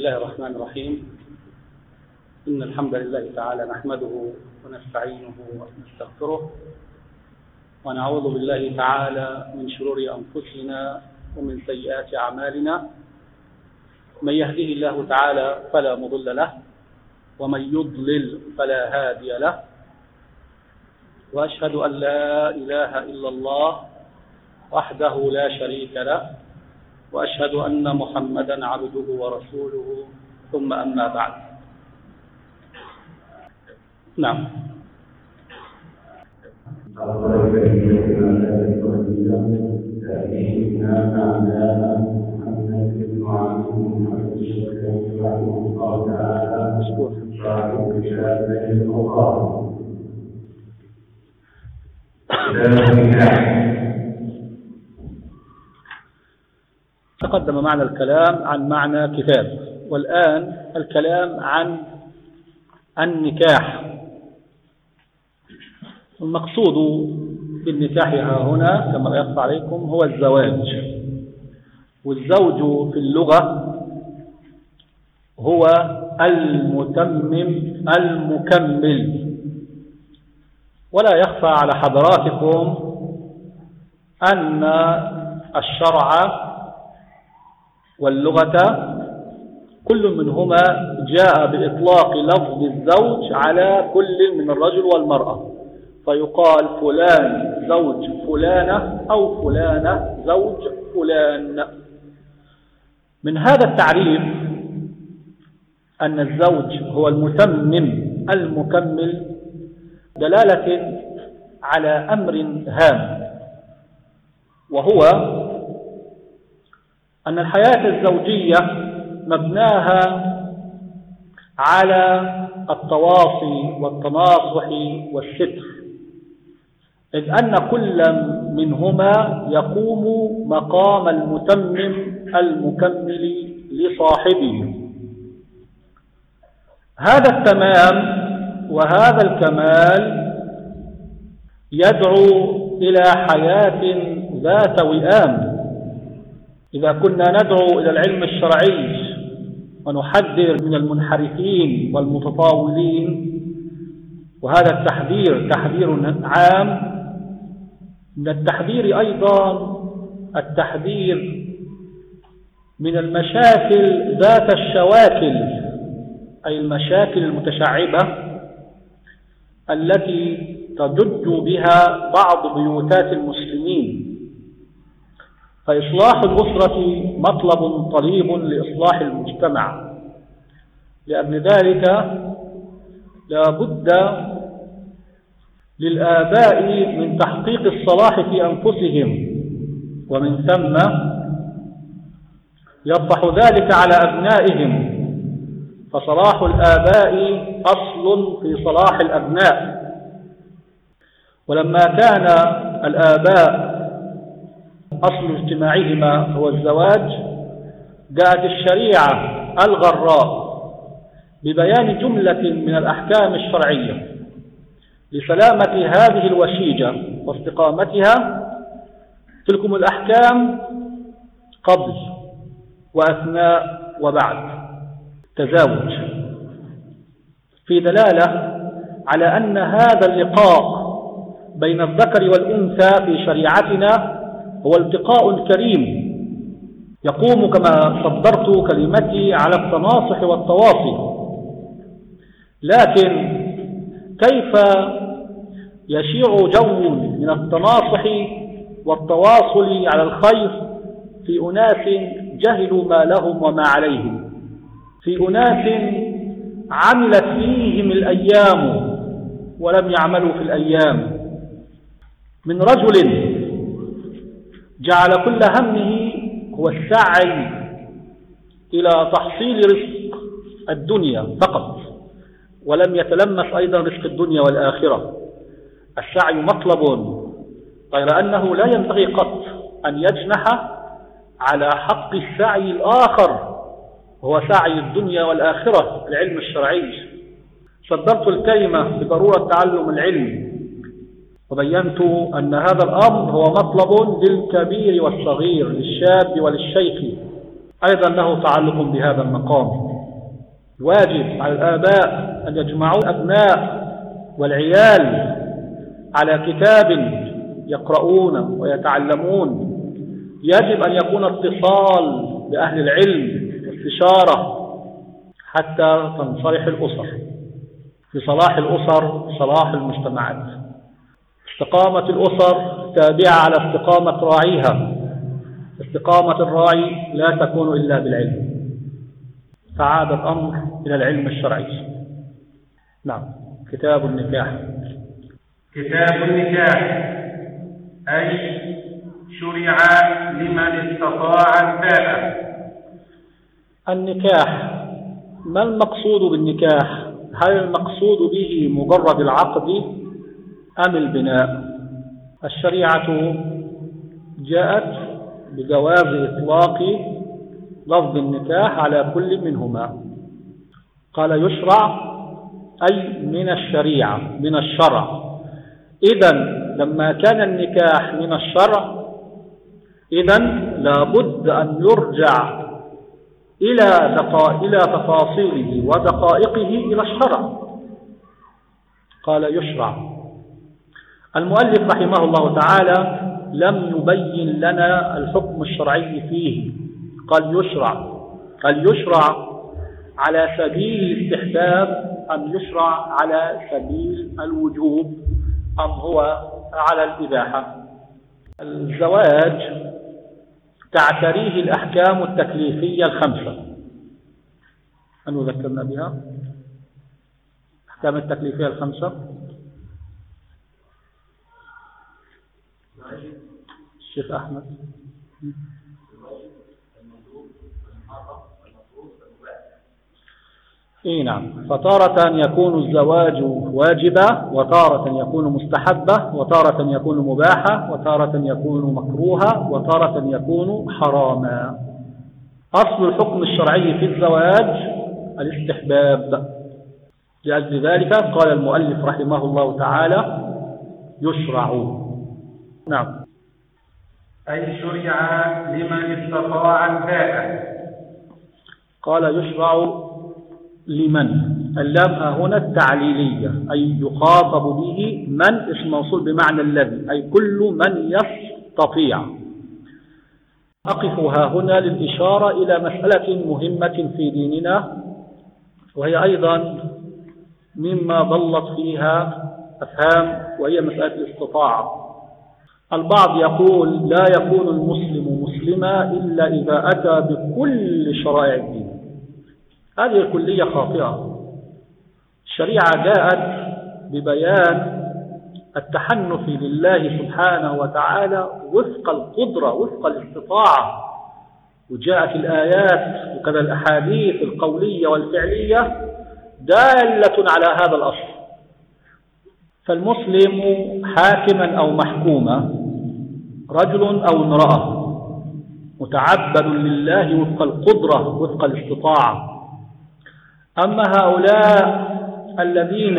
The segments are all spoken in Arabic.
الله الرحمن الرحيم. إن الحمد لله تعالى نحمده ونستعينه ونستغفره ونعوذ بالله تعالى من شرور أنفسنا ومن سيئات أعمالنا. من يهده الله تعالى فلا مضل له ومن يضلل فلا هادي له، وأشهد أن لا إله إلا الله وحده لا شريك له، وأشهد أن محمدا عبده ورسوله، ثم أما بعد. نعم. تقدم معنا الكلام عن معنى كتاب، والآن الكلام عن النكاح. المقصود بالنكاح هنا كما لا يخفى عليكم هو الزواج، والزوج في اللغة هو المتمم المكمل. ولا يخفى على حضراتكم أن الشرع واللغة كل منهما جاء بإطلاق لفظ الزوج على كل من الرجل والمرأة، فيقال فلان زوج فلانة أو فلانة زوج فلان. من هذا التعريف أن الزوج هو المتمم المكمل دلالة على أمر هام، وهو أن الحياة الزوجية مبناها على التواصي والتناصح والستر، إذ أن كل منهما يقوم مقام المتمم المكمل لصاحبه. هذا التمام وهذا الكمال يدعو إلى حياة ذات وئام. إذا كنا ندعو إلى العلم الشرعي ونحذر من المنحرفين والمتطاولين، وهذا التحذير تحذير عام، من التحذير أيضا التحذير من المشاكل ذات الشواكل، أي المشاكل المتشعبة التي تجج بها بعض بيوتات المسلمين. فإصلاح الأسرة مطلب طليب لإصلاح المجتمع، لأجل ذلك لا بد للآباء من تحقيق الصلاح في أنفسهم، ومن ثم يطرح ذلك على أبنائهم، فصلاح الآباء أصل في صلاح الأبناء. ولما كان الآباء أصل اجتماعهما هو الزواج، جاءت الشريعة الغراء ببيان جملة من الأحكام الشرعية لسلامة هذه الوشيجة واستقامتها. تلكم الأحكام قبل وأثناء وبعد تزاوج، في دلالة على أن هذا اللقاء بين الذكر والأنثى في شريعتنا هو التقاء كريم يقوم كما صدرت كلمتي على التناصح والتواصي. لكن كيف يشيع جو من التناصح والتواصل على الخير في أناس جهلوا ما لهم وما عليهم، في أناس عملت فيهم الأيام ولم يعملوا في الأيام، من رجل جعل كل همه هو السعي إلى تحصيل رزق الدنيا فقط، ولم يتلمس أيضا رزق الدنيا والآخرة. السعي مطلب، غير أنه لا ينبغي قط أن يجنح على حق السعي الآخر، هو سعي الدنيا والآخرة، العلم الشرعي. صدرت الكلمة بضرورة تعلم العلم، وبينت أن هذا الأمر هو مطلب للكبير والصغير، للشاب وللشيخ، أيضا له تعلق بهذا المقام. واجب على الآباء أن يجمعوا الأبناء والعيال على كتاب يقرؤون ويتعلمون. يجب أن يكون اتصال بأهل العلم واستشارة حتى تنصلح الأسر. في صلاح الأسر صلاح المجتمعات. استقامة الأسر تابعة على استقامة راعيها. استقامة الراعي لا تكون إلا بالعلم. فعاد الأمر إلى العلم الشرعي. نعم. كتاب النكاح. كتاب النكاح أي شرع لمن استطاع الباءة. النكاح، ما المقصود بالنكاح؟ هل المقصود به مجرد العقد أم البناء؟ الشريعة جاءت بجواز إطلاق لفظ النكاح على كل منهما. قال يشرع أي من الشريعة، من الشرع. إذن لما كان النكاح من الشرع إذن لابد أن يرجع إلى تفاصيله ودقائقه إلى الشرع. قال يشرع. المؤلف رحمه الله تعالى لم يبين لنا الحكم الشرعي فيه. قال يشرع على سبيل الاستحباب أم يشرع على سبيل الوجوب أم هو على الإباحة. الزواج تعتريه الأحكام التكليفية الخمسة. أن نذكرنا بها الأحكام التكليفية الخمسة. الشيخ أحمد. نعم. فتارة يكون الزواج واجبا، وتارة يكون مستحبة، وتارة يكون مباحة، وتارة يكون مكروها، وتارة يكون حراما. أصل الحكم الشرعي في الزواج الاستحباب. لأجل ذلك قال المؤلف رحمه الله تعالى يشرع. نعم. أي شرع لمن استطاع الباءة. قال يشرع لمن. اللام هنا التعليلية، أي يخاطب به من، اسم موصول بمعنى الذي، أي كل من يستطيع. أقف هنا للإشارة إلى مسألة مهمة في ديننا، وهي أيضا مما ضلت فيها أفهام، وهي مسألة الاستطاعة. البعض يقول لا يكون المسلم مسلما إلا إذا أتى بكل شرائع الدين. هذه الكلية خاطئة. الشريعة جاءت ببيان التحنف لله سبحانه وتعالى وفق القدرة، وفق الاستطاعة، وجاءت الآيات وكذا الأحاديث القولية والفعلية دالة على هذا الأصل. فالمسلم حاكما أو محكوما، رجل أو امرأة، متعبد لله وفق القدرة وفق الاستطاعة. أما هؤلاء الذين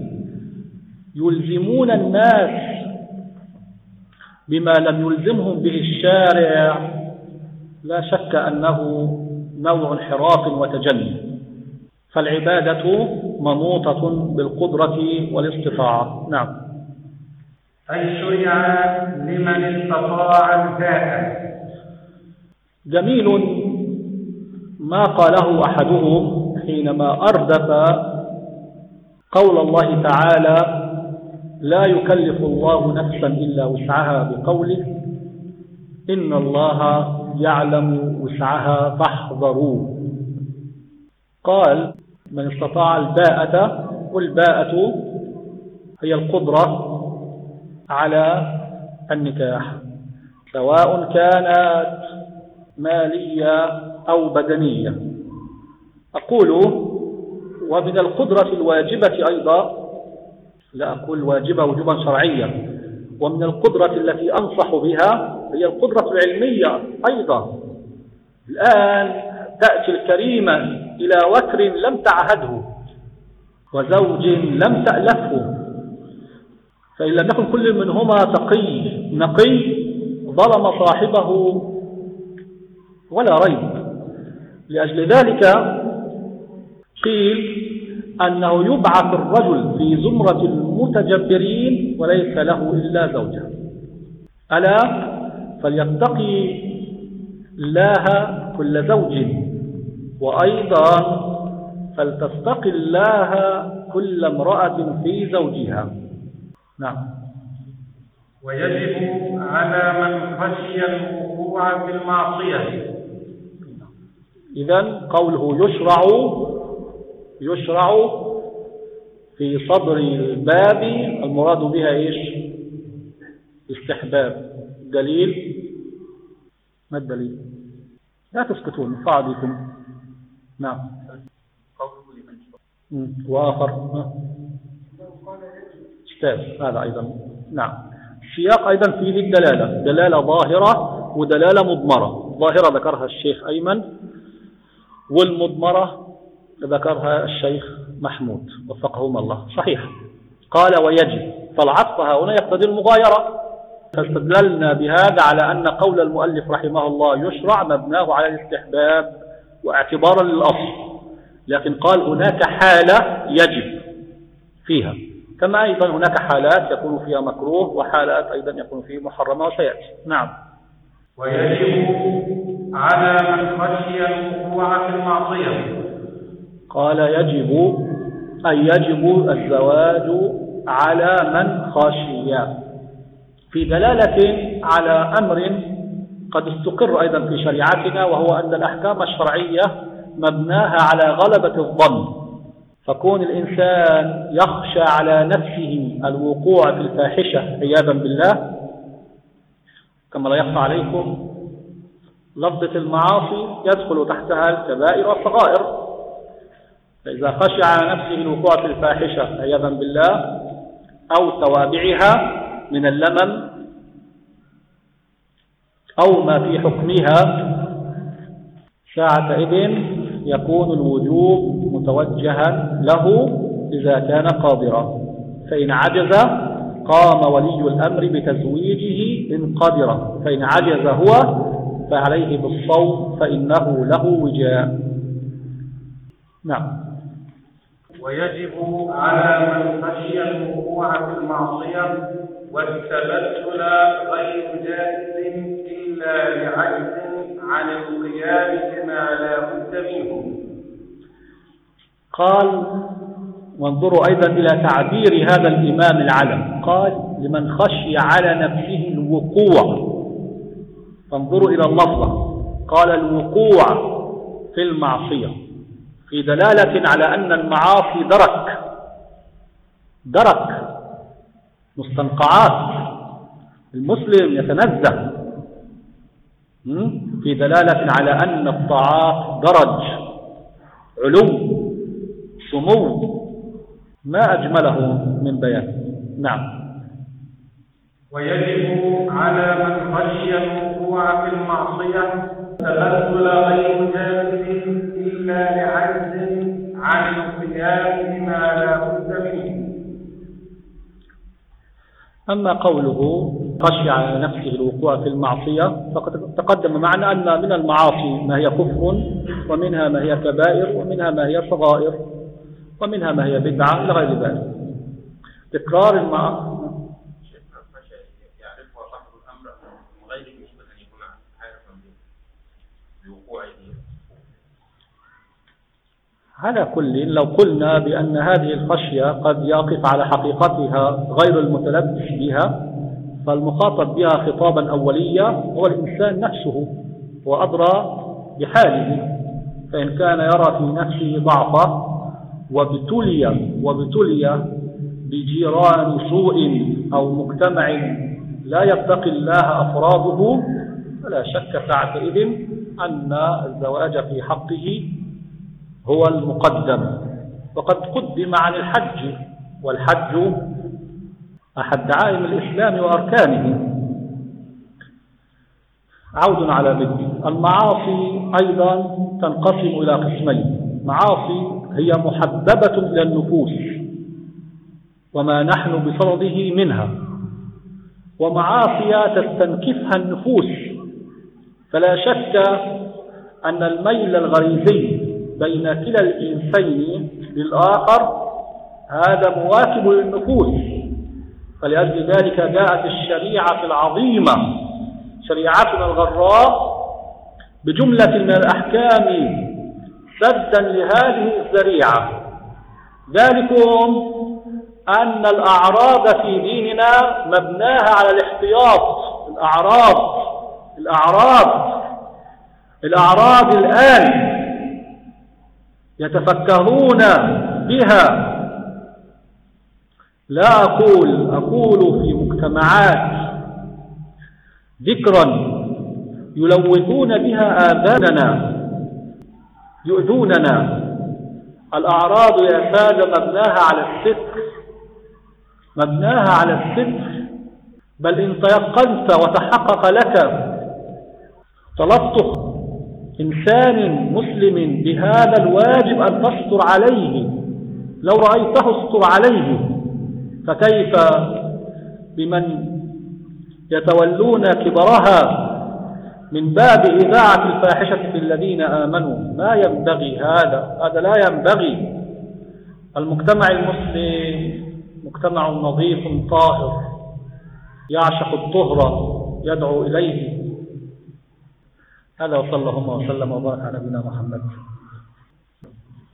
يلزمون الناس بما لم يلزمهم به الشارع، لا شك أنه نوع انحراف وتجني. فالعبادة منوطة بالقدرة والاستطاعة. نعم. أي شرع لمن استطاع الباءة. جميل ما قاله أحدهم حينما أردف قول الله تعالى لا يكلف الله نفسا إلا وسعها بقوله إن الله يعلم وسعها فاحذروا. قال من استطاع الباءة، والباءة هي القدرة على النكاح، سواء كانت مالية أو بدنية. أقول ومن القدرة الواجبة أيضا، لا أقول واجبة وجوبا شرعيا، ومن القدرة التي أنصح بها هي القدرة العلمية أيضا. الآن تأتي الكريمة إلى وتر لم تعهده وزوج لم تألفه، فإن لم يكن كل منهما تقي نقي ظلم صاحبه ولا ريب. لأجل ذلك قيل أنه يبعث الرجل في زمرة المتجبرين وليس له إلا زوجة. ألا فليتقي الله كل زوج، وأيضا فلتتقي الله كل امرأة في زوجها. نعم. ويجب على من خشي الوقوع في المعصية. إذن قوله يشرع في صدر الباب المراد بها إيش؟ استحباب. دليل؟ ما الدليل؟ لا تسكتون صعبكم. نعم. وآخر استاذ هذا أيضا. نعم. السياق أيضا فيه الدلالة، دلالة ظاهرة ودلالة مضمرة. ظاهرة ذكرها الشيخ أيمن، والمضمرة ذكرها الشيخ محمود وفقهما الله. صحيح. قال ويجب، فالعطف هنا يقتضي المغايرة، فاستدللنا بهذا على أن قول المؤلف رحمه الله يشرع مبناه على الاستحباب واعتبارا للأصل، لكن قال هناك حالة يجب فيها، كما أيضا هناك حالات يكون فيها مكروه وحالات أيضا يكون فيه محرمة وسيأتي. نعم. ويجب على من خشي الوقوع في المعصية. قال يجب أي يجب الزواج على من خشي، في دلالة على أمر قد استقر أيضا في شريعتنا، وهو أن الأحكام الشرعية مبناها على غلبة الظن، فكون الإنسان يخشى على نفسه الوقوع في الفاحشة عياذا بالله، كما لا يخفى عليكم لفظة المعاصي يدخل تحتها الكبائر والصغائر، فإذا خشى على نفسه الوقوع في الفاحشة عياذا بالله أو توابعها من اللمم أو ما في حكمها، ساعتئذ يكون الوجوب متوجها له إذا كان قادرا، فإن عجز قام ولي الأمر بتزويجه إن قدر، فإن عجز هو فعليه بالصوم فإنه له وجاء. نعم. ويجب على من خشي الوقوع في المعصية والتبتل غير جائز إلا لعجز عن القيام بما لا بد منه. قال وانظروا أيضا إلى تعبير هذا الإمام العلم، قال لمن خشي على نفسه الوقوع، فانظروا إلى اللفظة، قال الوقوع في المعصية، في دلالة على أن المعاصي درك مستنقعات، المسلم يتنزه، في دلالة على أن الطاعات درج، علو، سمو، ما أجمله من بيان. نعم. ويجب على من خشي الوقوع في المعصية تبتل غير جائز إلا لعجز عن القيام بما لا بد منه. أما قوله خشي على نفسه الوقوع في المعصية فقد تقدم معنا أن من المعاصي ما هي كفر، ومنها ما هي كبائر، ومنها ما هي صغائر، ومنها ما هي بدعة إلى غير ذلك. تكرار المعاصي يعرفها صاحب الأمر من غير بالنسبة أن يكون عارفا بوقوعه. على كل لو قلنا بأن هذه الخشية قد يقف على حقيقتها غير المتلبس بها، فالمخاطب بها خطابا أوليا هو الإنسان نفسه وأدرى بحاله، فإن كان يرى في نفسه ضعفا وابتلي بجيران سوء أو مجتمع لا يتقي الله أفراده، فلا شك ساعتئذ أن الزواج في حقه هو المقدم. وقد قدم عن الحج، والحج أحد دعائم الإسلام وأركانه. عود على بدء المعاصي أيضا تنقسم إلى قسمين: معاصي هي محببة إلى النفوس وما نحن بصدده منها، ومعاصي تستنكفها النفوس، فلا شك أن الميل الغريزي بين كلا الجنسين للآخر هذا مواكب للنفوس. فلأجل ذلك جاءت الشريعة العظيمة شريعتنا الغراء بجملة من الأحكام سدا لهذه الذريعة. ذلكم أن الأعراض في ديننا مبناها على الاحتياط. الأعراض الآن يتفكرون بها. لا أقول في مجتمعات ذكرا يلوثون بها آذاننا يؤذوننا. الأعراض يا سادة مبناها على الستر. بل إن تيقنت وتحقق لك تلطخ إنسان مسلم بهذا الواجب أن تستر عليه، لو رأيته استر عليه، فكيف بمن يتولون كبرها من باب إذاعة الفاحشة في الذين آمنوا؟ ما ينبغي هذا لا ينبغي. المجتمع المسلم مجتمع نظيف طاهر يعشق الطهر يدعو إليه. هذا وصلى الله وسلم وبارك على نبينا محمد.